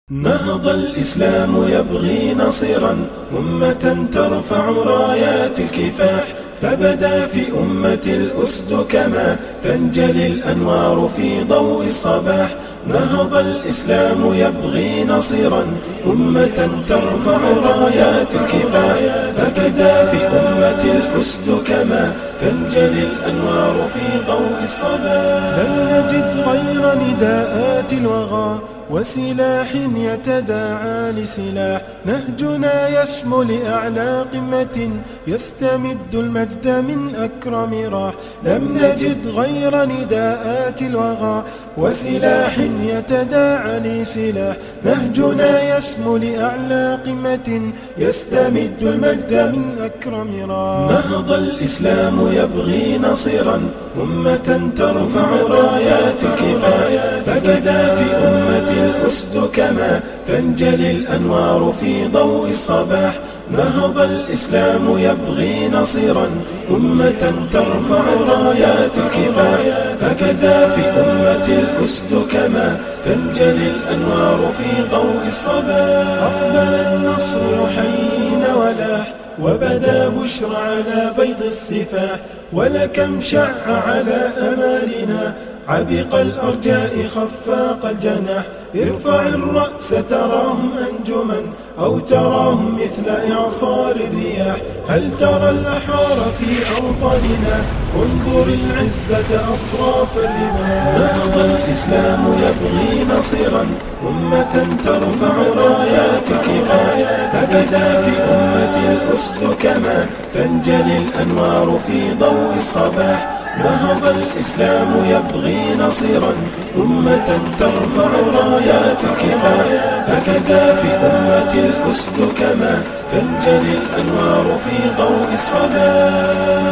نهض الإسلام يبغي نصيرا أمة ترفع رايات الكفاح، فبدا في أمة الأسد كما تنجلي الأنوار في ضوء الصباح. نهض الإسلام يبغي نصيرا أمة ترفع رايات الكفاح، فبدا في أمة الأسد كما تنجلي الأنوار في ضوء الصباح. لم نجد غير نداءات الوغى وسلاح يتداعى لسلاح، نهجنا يسمو لأعلى قمة يستمد المجد من أكرم راح. لم نجد غير نداءات الوغى وسلاح يتداعى لسلاح، نهجنا يسمو لأعلى قمة يستمد المجد من أكرم راح. نهض الإسلام يبغي نصيرا أمة ترفع رايات الكفاح، فبدا في أمة الأسد كما تنجلي الأنوار في ضوء الصباح. نهض الإسلام يبغي نصيرا أمة ترفع رايات الكفاح، فكذا في أمة الأسد كما تنجلي الأنوار في ضوء الصباح. أقبل النصر حين ولاح وبدا بشرى على بيض السفاح، ولكم شع على أمالنا عبق الأرجاء خفاق الجناح. ارفع الرأس تراهم أنجما أو تراهم مثل إعصار الرياح. هل ترى الأحرار في أوطاننا؟ انظر العزة أطراف الرماح. نهض الإسلام يبغي نصيرا أمة ترفع رايات الكفاح، فبدا في أمة الأسد كما تنجلي الأنوار في ضوء الصباح. نهض الإسلام يبغي نصيرا أمة ترفع رايات الكفاح، فكذا في أمة الأسد كما تنجلي الأنوار في ضوء الصباح.